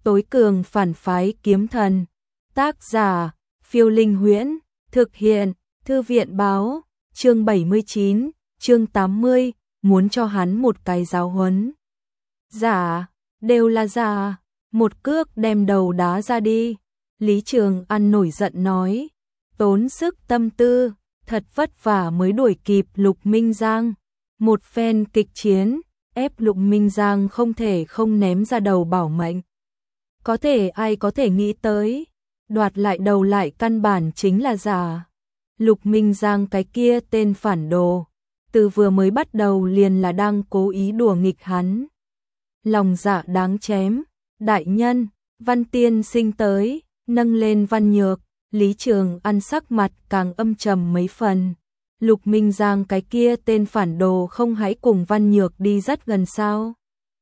tối cường phản phái kiếm thần. Tác giả, Phiêu Linh Huyễn, thực hiện, Thư viện báo, chương 79, chương 80, muốn cho hắn một cái giáo huấn. Giả, đều là giả, một cước đem đầu đá ra đi. Lý Trường An nổi giận nói, tốn sức tâm tư, thật vất vả mới đuổi kịp Lục Minh Giang. Một phen kịch chiến, ép Lục Minh Giang không thể không ném ra đầu bảo mệnh. Ai có thể nghĩ tới, đoạt lại đầu lại căn bản chính là giả. Lục Minh Giang cái kia tên phản đồ, từ vừa mới bắt đầu liền là đang cố ý đùa nghịch hắn. Lòng dạ đáng chém, đại nhân, Văn tiên sinh tới, nâng lên Văn Nhược, Lý Trường An sắc mặt càng âm trầm mấy phần. Lục Minh Giang cái kia tên phản đồ không hãy cùng Văn Nhược đi rất gần sao?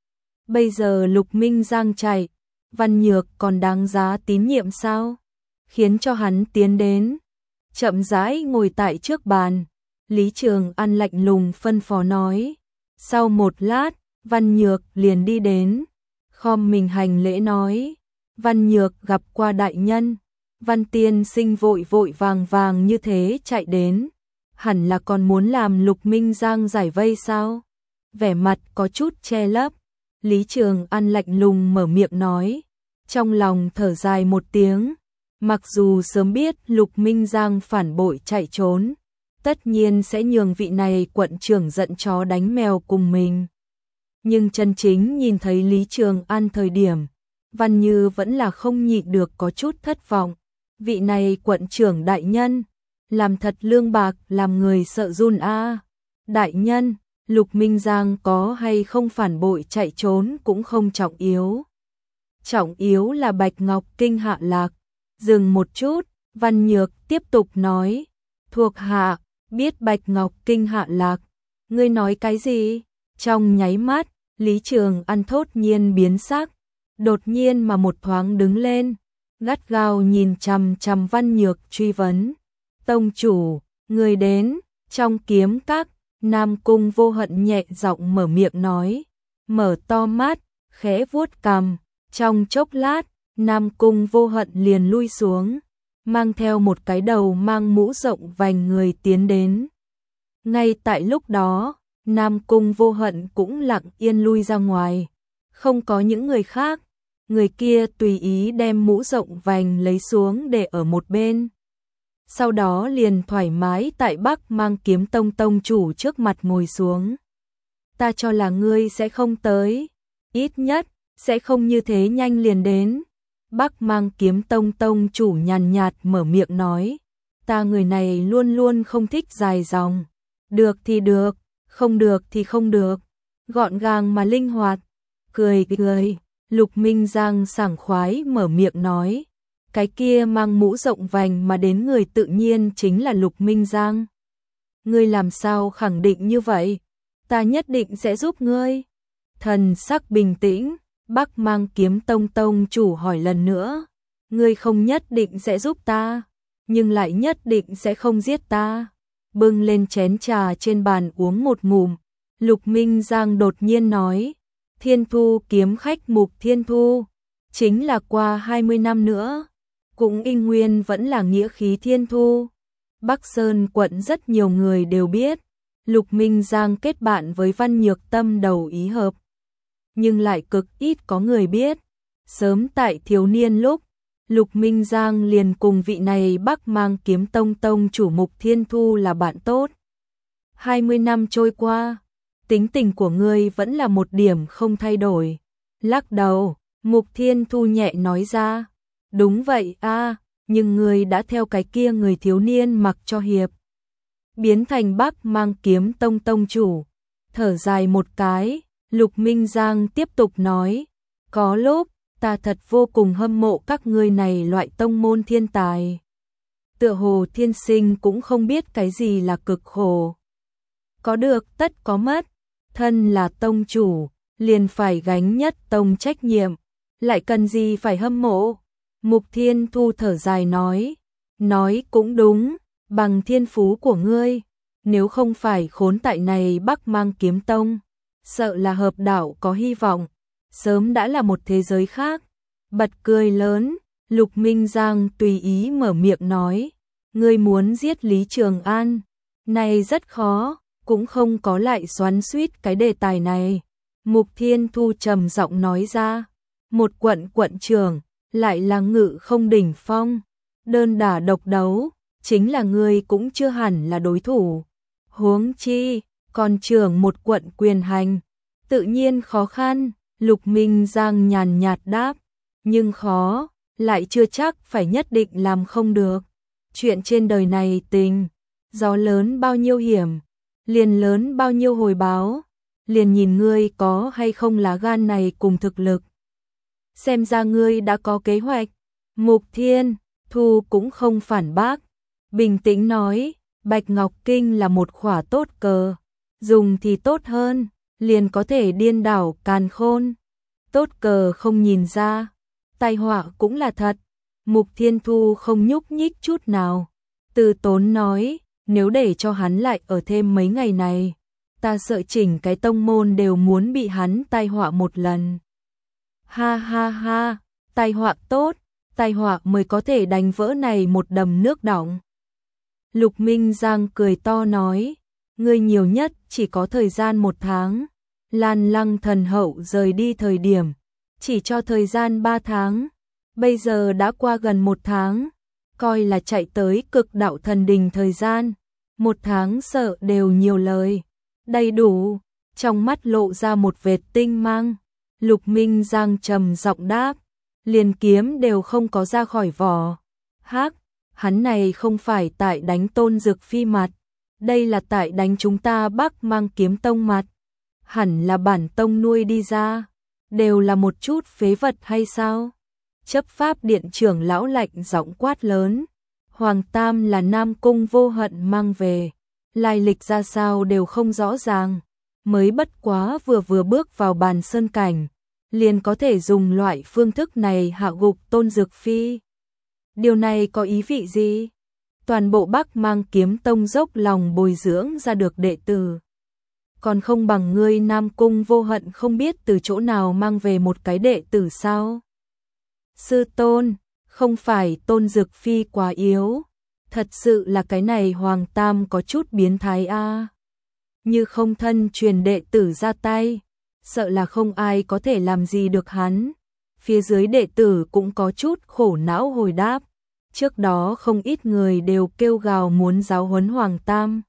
Bây giờ Lục Minh Giang chạy, Văn Nhược còn đáng giá tín nhiệm sao? Khiến cho hắn tiến đến, chậm rãi ngồi tại trước bàn. Lý Trường An lạnh lùng phân phó nói. Sau một lát, Văn Nhược liền đi đến, khom mình hành lễ nói. Văn Nhược gặp qua đại nhân. Văn tiên sinh vội vội vàng vàng như thế chạy đến, hẳn là còn muốn làm Lục Minh Giang giải vây sao? Vẻ mặt có chút che lấp. Lý Trường An lạnh lùng mở miệng nói, trong lòng thở dài một tiếng. Mặc dù sớm biết Lục Minh Giang phản bội chạy trốn, tất nhiên sẽ nhường vị này quận trưởng giận chó đánh mèo cùng mình. Nhưng chân chính nhìn thấy Lý Trường An thời điểm, Văn Như vẫn là không nhịn được có chút thất vọng. Vị này quận trưởng đại nhân, làm thật lương bạc làm người sợ run a. Đại nhân, Lục Minh Giang có hay không phản bội chạy trốn cũng không trọng yếu. Trọng yếu là Bạch Ngọc Kinh hạ lạc. Dừng một chút, Văn Nhược tiếp tục nói, thuộc hạ biết Bạch Ngọc Kinh hạ lạc. Ngươi nói cái gì? Trong nháy mắt, Lý Trường An thốt nhiên biến sắc, đột nhiên mà một thoáng đứng lên, gắt gao nhìn chằm chằm Văn Nhược truy vấn. Tông chủ, người đến. Trong kiếm các, Nam Cung Vô Hận nhẹ giọng mở miệng nói, mở to mắt, khẽ vuốt cằm. Trong chốc lát, Nam Cung Vô Hận liền lui xuống, mang theo một cái đầu mang mũ rộng vành người tiến đến. Ngay tại lúc đó, Nam Cung Vô Hận cũng lặng yên lui ra ngoài, không có những người khác. Người kia tùy ý đem mũ rộng vành lấy xuống để ở một bên. Sau đó liền thoải mái tại Bắc Mang Kiếm Tông tông chủ trước mặt ngồi xuống. Ta cho là ngươi sẽ không tới, ít nhất sẽ không như thế nhanh liền đến. Bắc Mang Kiếm Tông tông chủ nhàn nhạt mở miệng nói, ta người này luôn luôn không thích dài dòng, được thì được, không được thì không được, gọn gàng mà linh hoạt. Cười cười, Lục Minh Giang sảng khoái mở miệng nói, cái kia mang mũ rộng vành mà đến người tự nhiên chính là Lục Minh Giang. Ngươi làm sao khẳng định như vậy? Ta nhất định sẽ giúp ngươi. Thần sắc bình tĩnh, Bắc Mang Kiếm Tông tông chủ hỏi lần nữa, ngươi không nhất định sẽ giúp ta, nhưng lại nhất định sẽ không giết ta. Bưng lên chén trà trên bàn uống một ngụm, Lục Minh Giang đột nhiên nói, Thiên Thu kiếm khách Mục Thiên Thu, chính là qua 20 năm nữa, cũng y nguyên vẫn là nghĩa khí Thiên Thu. Bắc Sơn quận rất nhiều người đều biết, Lục Minh Giang kết bạn với Văn Nhược tâm đầu ý hợp. Nhưng lại cực ít có người biết, sớm tại thiếu niên lúc, Lục Minh Giang liền cùng vị này Bắc Mang Kiếm Tông tông chủ Mục Thiên Thu là bạn tốt. 20 năm trôi qua, tính tình của ngươi vẫn là một điểm không thay đổi. Lắc đầu, Mục Thiên Thu nhẹ nói ra, đúng vậy a, nhưng ngươi đã theo cái kia người thiếu niên mặc cho hiệp, biến thành Bắc Mang Kiếm Tông tông chủ. Thở dài một cái, Lục Minh Giang tiếp tục nói, có lúc ta thật vô cùng hâm mộ các ngươi này loại tông môn thiên tài. Tựa hồ thiên sinh cũng không biết cái gì là cực khổ. Có được tất có mất, thân là tông chủ, liền phải gánh nhất tông trách nhiệm, lại cần gì phải hâm mộ. Mục Thiên Thu thở dài nói cũng đúng, bằng thiên phú của ngươi, nếu không phải khốn tại này Bắc Mang Kiếm Tông, sợ là hợp đạo có hy vọng, sớm đã là một thế giới khác. bật cười lớn. Lục Minh Giang tùy ý mở miệng nói, ngươi muốn giết Lý Trường An, này rất khó, cũng không có lại xoắn xuýt cái đề tài này. Mục Thiên Thu trầm giọng nói ra, một quận trưởng, lại là ngự không đỉnh phong, đơn đả độc đấu, chính là ngươi cũng chưa hẳn là đối thủ. Huống chi, còn trưởng một quận quyền hành, tự nhiên khó khăn. Lục Minh Giang nhàn nhạt đáp, nhưng khó, lại chưa chắc phải nhất định làm không được. Chuyện trên đời này tình, gió lớn bao nhiêu hiểm, liền lớn bao nhiêu hồi báo, liền nhìn ngươi có hay không lá gan này cùng thực lực. Xem ra ngươi đã có kế hoạch. Mục Thiên Thu cũng không phản bác, bình tĩnh nói, Bạch Ngọc Kinh là một khỏa tốt cờ, dùng thì tốt hơn, liền có thể điên đảo càn khôn. Tốt cờ không nhìn ra, tai họa cũng là thật. Mục Thiên Thu không nhúc nhích chút nào, từ tốn nói, nếu để cho hắn lại ở thêm mấy ngày này, ta sợ chỉnh cái tông môn đều muốn bị hắn tai họa một lần. Ha ha ha, tai họa tốt, tai họa mới có thể đánh vỡ này một đầm nước đọng. Lục Minh Giang cười to nói, ngươi nhiều nhất chỉ có thời gian 1 tháng. Lan Lăng thần hậu rời đi thời điểm, chỉ cho thời gian 3 tháng. Bây giờ đã qua gần 1 tháng, coi là chạy tới cực đạo thần đình thời gian. 1 tháng sợ đều nhiều lời. Đầy đủ, trong mắt lộ ra một vệt tinh mang. Lục Minh Giang trầm giọng đáp, liền kiếm đều không có ra khỏi vỏ. Hắc, hắn này không phải tại đánh Tôn Dực Phi mặt, đây là tại đánh chúng ta Bắc Mang Kiếm Tông mặt. Hẳn là bản tông nuôi đi ra, đều là một chút phế vật hay sao? Chấp pháp điện trưởng lão lạnh giọng quát lớn, Hoàng Tam là Nam Cung Vô Hận mang về, lai lịch ra sao đều không rõ ràng, mới bất quá vừa bước vào bàn sơn cảnh, liền có thể dùng loại phương thức này hạ gục Tôn Dực Phi. Điều này có ý vị gì? Toàn bộ Bắc Mang Kiếm Tông dốc lòng bồi dưỡng ra được đệ tử, còn không bằng ngươi Nam Cung Vô Hận không biết từ chỗ nào mang về một cái đệ tử sao? Sư tôn, không phải Tôn Dực Phi quá yếu, thật sự là cái này Hoàng Tam có chút biến thái a. Như không thân truyền đệ tử ra tay, sợ là không ai có thể làm gì được hắn. Phía dưới đệ tử cũng có chút khổ não hồi đáp, trước đó không ít người đều kêu gào muốn giáo huấn Hoàng Tam.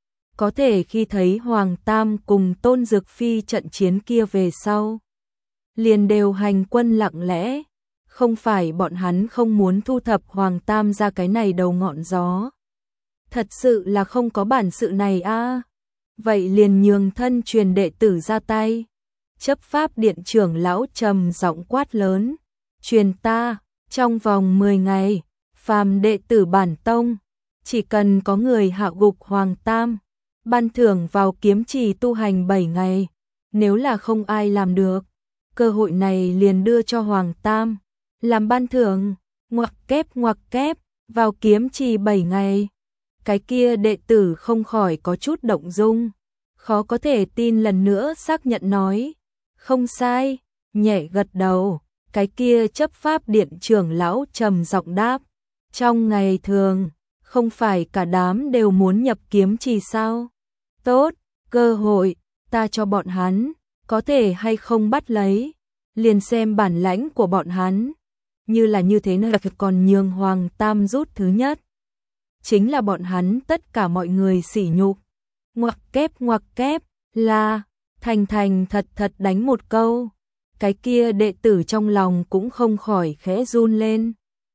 Có thể khi thấy Hoàng Tam cùng Tôn Dực Phi trận chiến kia về sau, liền đều hành quân lặng lẽ, không phải bọn hắn không muốn thu thập Hoàng Tam ra cái này đầu ngọn gió. Thật sự là không có bản sự này a. Vậy liền nhường thân truyền đệ tử ra tay. Chấp pháp điện trưởng lão trầm giọng quát lớn, truyền ta, trong vòng 10 ngày, phàm đệ tử bản tông, chỉ cần có người hạ gục Hoàng Tam, ban thưởng vào kiếm trì tu hành 7 ngày, nếu là không ai làm được, cơ hội này liền đưa cho Hoàng Tam, làm ban thưởng, ngoặc kép, vào kiếm trì 7 ngày. Cái kia đệ tử không khỏi có chút động dung, khó có thể tin lần nữa xác nhận nói, không sai, nhẹ gật đầu. Cái kia chấp pháp điện trưởng lão trầm giọng đáp, trong ngày thường, không phải cả đám đều muốn nhập kiếm trì sao? Tốt, cơ hội, ta cho bọn hắn, có thể hay không bắt lấy, liền xem bản lãnh của bọn hắn. Như là như thế này còn nhường Hoàng Tam rút thứ nhất. Chính là bọn hắn tất cả mọi người sỉ nhục. Ngoặc kép, là, thành thật đánh một câu. Cái kia đệ tử trong lòng cũng không khỏi khẽ run lên.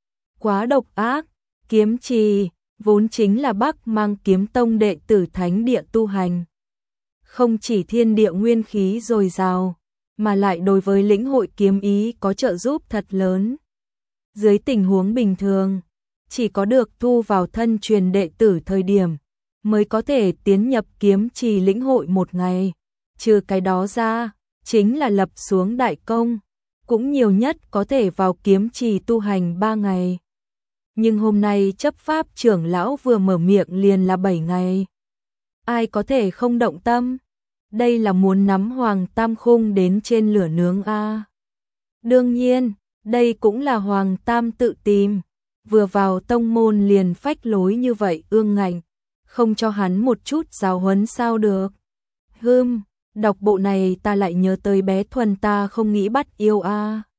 Quá độc ác, kiếm trì, vốn chính là Bắc Mang Kiếm Tông đệ tử thánh địa tu hành. Không chỉ thiên địa nguyên khí dồi dào, mà lại đối với lĩnh hội kiếm ý có trợ giúp thật lớn. Dưới tình huống bình thường, chỉ có được thu vào thân truyền đệ tử thời điểm, mới có thể tiến nhập kiếm trì lĩnh hội 1 ngày. Trừ cái đó ra, chính là lập xuống đại công, cũng nhiều nhất có thể vào kiếm trì tu hành 3 ngày. Nhưng hôm nay chấp pháp trưởng lão vừa mở miệng liền là 7 ngày. Ai có thể không động tâm? Đây là muốn nắm Hoàng Tam Khung đến trên lửa nướng a. Đương nhiên, Đây cũng là Hoàng Tam tự tìm, vừa vào tông môn liền phách lối như vậy ương ngạnh, không cho hắn một chút giáo huấn sao được. Đọc bộ này ta lại nhớ tới bé Thuần ta không nghĩ bắt yêu a.